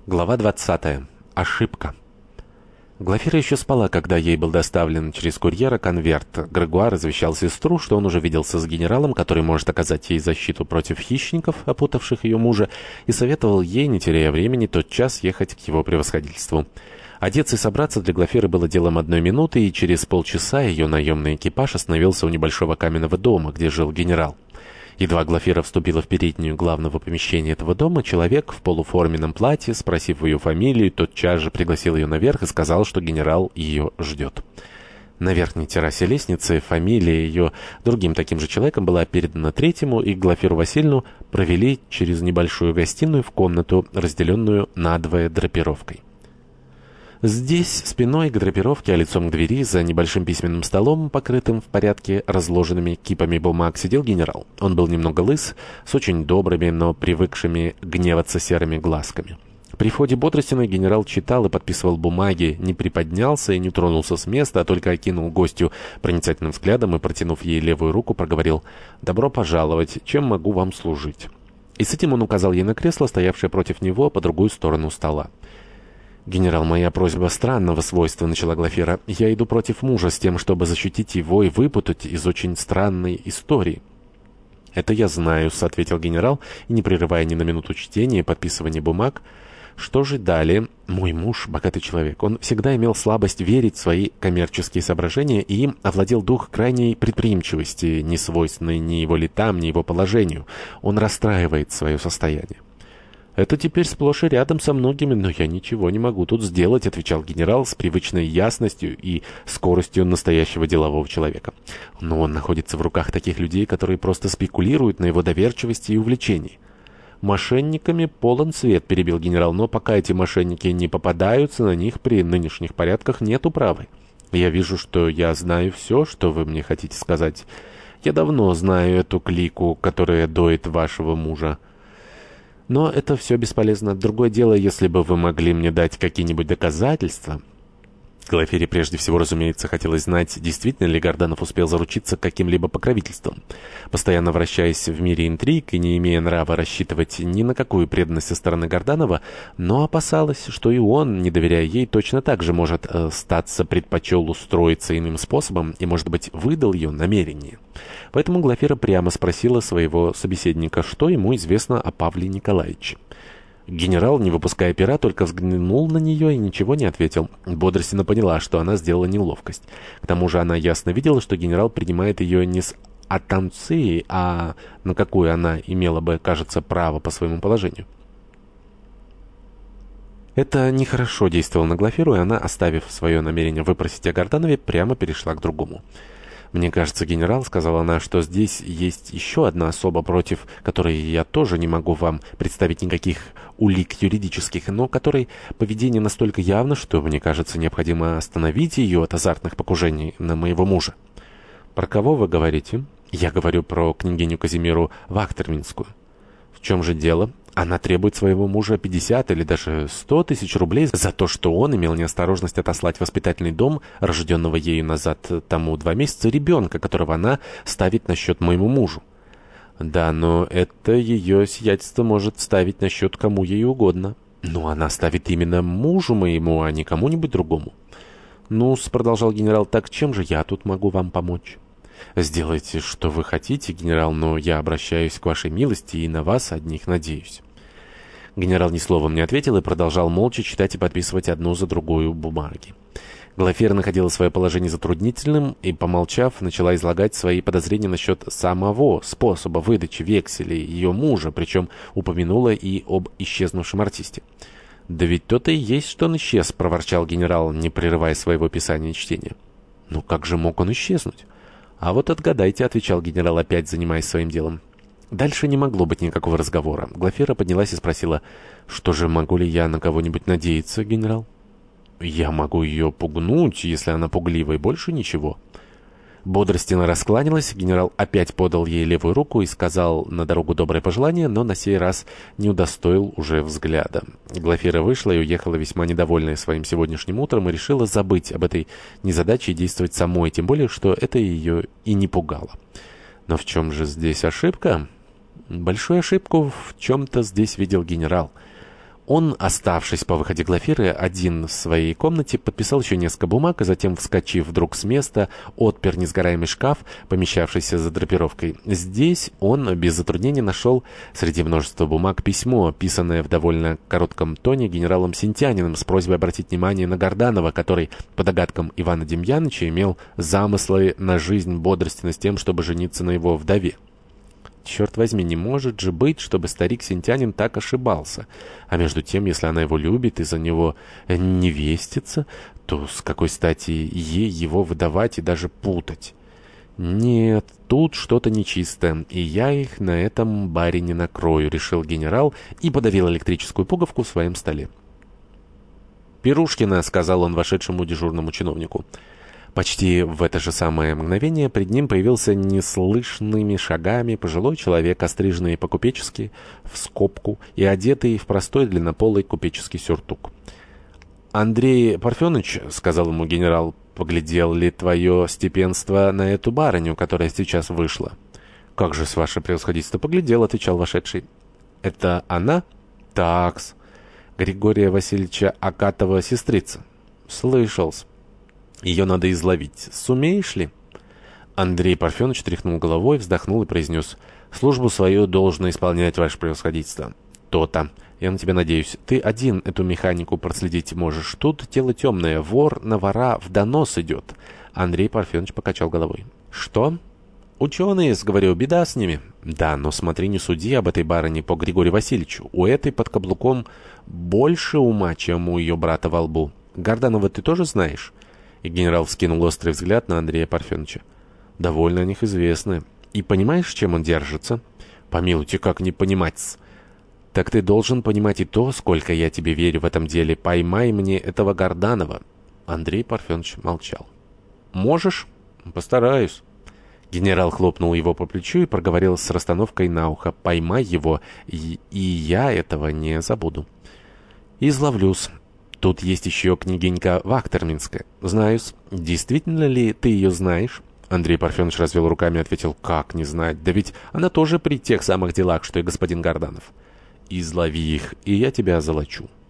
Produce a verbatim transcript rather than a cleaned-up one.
Глава двадцатая. Ошибка. Глафира еще спала, когда ей был доставлен через курьера конверт. Грегуар извещал сестру, что он уже виделся с генералом, который может оказать ей защиту против хищников, опутавших ее мужа, и советовал ей, не теряя времени, тотчас ехать к его превосходительству. Одеться и собраться для Глафиры было делом одной минуты, и через полчаса ее наемный экипаж остановился у небольшого каменного дома, где жил генерал. Едва Глафира вступила в переднюю главного помещения этого дома, человек в полуформенном платье, спросив ее фамилию, тотчас же пригласил ее наверх и сказал, что генерал ее ждет. На верхней террасе лестницы фамилия ее другим таким же человеком была передана третьему, и Глафиру Васильевну провели через небольшую гостиную в комнату, разделенную надвое драпировкой. Здесь, спиной к драпировке, а лицом к двери, за небольшим письменным столом, покрытым в порядке разложенными кипами бумаг, сидел генерал. Он был немного лыс, с очень добрыми, но привыкшими гневаться серыми глазками. При входе Бодростиной генерал читал и подписывал бумаги, не приподнялся и не тронулся с места, а только окинул гостью проницательным взглядом и, протянув ей левую руку, проговорил: «Добро пожаловать, чем могу вам служить?» И с этим он указал ей на кресло, стоявшее против него по другую сторону стола. «Генерал, моя просьба странного свойства», — начала Глафира. «Я иду против мужа с тем, чтобы защитить его и выпутать из очень странной истории». «Это я знаю», — ответил генерал, и, не прерывая ни на минуту чтения и подписывания бумаг: «Что же далее? Мой муж — богатый человек. Он всегда имел слабость верить в свои коммерческие соображения, и им овладел дух крайней предприимчивости, не свойственной ни его летам, ни его положению. Он расстраивает свое состояние». «Это теперь сплошь и рядом со многими, но я ничего не могу тут сделать», — отвечал генерал с привычной ясностью и скоростью настоящего делового человека. «Но он находится в руках таких людей, которые просто спекулируют на его доверчивости и увлечении». «Мошенниками полон свет», — перебил генерал, «но пока эти мошенники не попадаются, на них при нынешних порядках нет управы. Я вижу, что я знаю все, что вы мне хотите сказать. Я давно знаю эту клику, которая доит вашего мужа. Но это все бесполезно. Другое дело, если бы вы могли мне дать какие-нибудь доказательства». Глафире прежде всего, разумеется, хотелось знать, действительно ли Горданов успел заручиться каким-либо покровительством. Постоянно вращаясь в мире интриг и не имея нрава рассчитывать ни на какую преданность со стороны Горданова, но опасалась, что и он, не доверяя ей, точно так же может э, статься предпочел устроиться иным способом и, может быть, выдал ее намерение. Поэтому Глафира прямо спросила своего собеседника, что ему известно о Павле Николаевиче. Генерал, не выпуская пера, только взглянул на нее и ничего не ответил. Бодростина поняла, что она сделала неловкость. К тому же она ясно видела, что генерал принимает ее не с атанцией, а на какую она имела бы, кажется, право по своему положению. Это нехорошо действовало на Глафиру, и она, оставив свое намерение выпросить о Горданове, прямо перешла к другому. «Мне кажется, генерал, — сказала она, — что здесь есть еще одна особа, против которой я тоже не могу вам представить никаких улик юридических, но которой поведение настолько явно, что, мне кажется, необходимо остановить ее от азартных покушений на моего мужа». «Про кого вы говорите?» «Я говорю про княгиню Казимиру Вахтерминскую». «В чем же дело?» «Она требует своего мужа пятьдесят или даже сто тысяч рублей за то, что он имел неосторожность отослать в воспитательный дом, рожденного ею назад тому два месяца, ребенка, которого она ставит на счет моему мужу». «Да, но это ее сиятельство может ставить на счет кому ей угодно». «Но она ставит именно мужу моему, а не кому-нибудь другому». «Ну-с», — продолжал генерал, — «так чем же я тут могу вам помочь?» «Сделайте, что вы хотите, генерал, но я обращаюсь к вашей милости и на вас одних надеюсь». Генерал ни словом не ответил и продолжал молча читать и подписывать одну за другую бумаги. Глафира находила свое положение затруднительным и, помолчав, начала излагать свои подозрения насчет самого способа выдачи векселей ее мужа, причем упомянула и об исчезнувшем артисте. «Да ведь то-то и есть, что он исчез», — проворчал генерал, не прерывая своего писания и чтения. «Ну как же мог он исчезнуть?» «А вот отгадайте», — отвечал генерал, опять занимаясь своим делом. Дальше не могло быть никакого разговора. Глафира поднялась и спросила: «Что же, могу ли я на кого-нибудь надеяться, генерал?» «Я могу ее пугнуть, если она пуглива, и больше ничего». Бодростина раскланялась, генерал опять подал ей левую руку и сказал на дорогу доброе пожелание, но на сей раз не удостоил уже взгляда. Глафира вышла и уехала весьма недовольная своим сегодняшним утром и решила забыть об этой незадаче и действовать самой, тем более, что это ее и не пугало. Но в чем же здесь ошибка? Большую ошибку в чем-то здесь видел генерал. Он, оставшись по выходе Глафиры один в своей комнате, подписал еще несколько бумаг, и затем, вскочив вдруг с места, отпер несгораемый шкаф, помещавшийся за драпировкой. Здесь он без затруднения нашел среди множества бумаг письмо, писанное в довольно коротком тоне генералом Синтяниным с просьбой обратить внимание на Горданова, который, по догадкам Ивана Демьяныча, имел замыслы на жизнь бодрственно с тем, чтобы жениться на его вдове. Черт возьми, не может же быть, чтобы старик Синтянин так ошибался. А между тем, если она его любит и за него невестится, то с какой стати ей его выдавать и даже путать? Нет, тут что-то нечисто, и я их на этом баре не накрою, решил генерал и подавил электрическую пуговку в своем столе. «Пирушкина», — сказал он вошедшему дежурному чиновнику. Почти в это же самое мгновение пред ним появился неслышными шагами пожилой человек, остриженный по-купечески, в скобку и одетый в простой длиннополый купеческий сюртук. «Андрей Парфенович, — сказал ему генерал, — поглядел ли твое степенство на эту барыню, которая сейчас вышла?» «Как же, с ваше превосходительство, поглядел, — отвечал вошедший. — Это она?» «Такс. Григория Васильевича Акатова сестрица». «Слышал-с. Ее надо изловить. Сумеешь ли?» Андрей Парфенович тряхнул головой, вздохнул и произнес: «Службу свою должно исполнять, ваше превосходительство». «То-то. Я на тебя надеюсь. Ты один эту механику проследить можешь. Тут дело темное. Вор на вора в донос идет». Андрей Парфенович покачал головой. «Что?» «Ученые, говорю, беда с ними». «Да, но смотри, не суди об этой барыне по Григорию Васильевичу. У этой под каблуком больше ума, чем у ее брата во лбу. Горданова ты тоже знаешь?» И генерал вскинул острый взгляд на Андрея Парфеновича. «Довольно о них известно. И понимаешь, чем он держится?» «Помилуйте, как не понимать-с?» «Так ты должен понимать и то, сколько я тебе верю в этом деле. Поймай мне этого Горданова». Андрей Парфенович молчал. «Можешь?» «Постараюсь». Генерал хлопнул его по плечу и проговорил с расстановкой на ухо: «Поймай его, и, и я этого не забуду». «Изловлюсь. Тут есть еще княгинька Вахтерминская. Знаю-с. Действительно ли ты ее знаешь?» Андрей Парфенович развел руками и ответил: «Как не знать? Да ведь она тоже при тех самых делах, что и господин Горданов». «Излови их, и я тебя озолочу».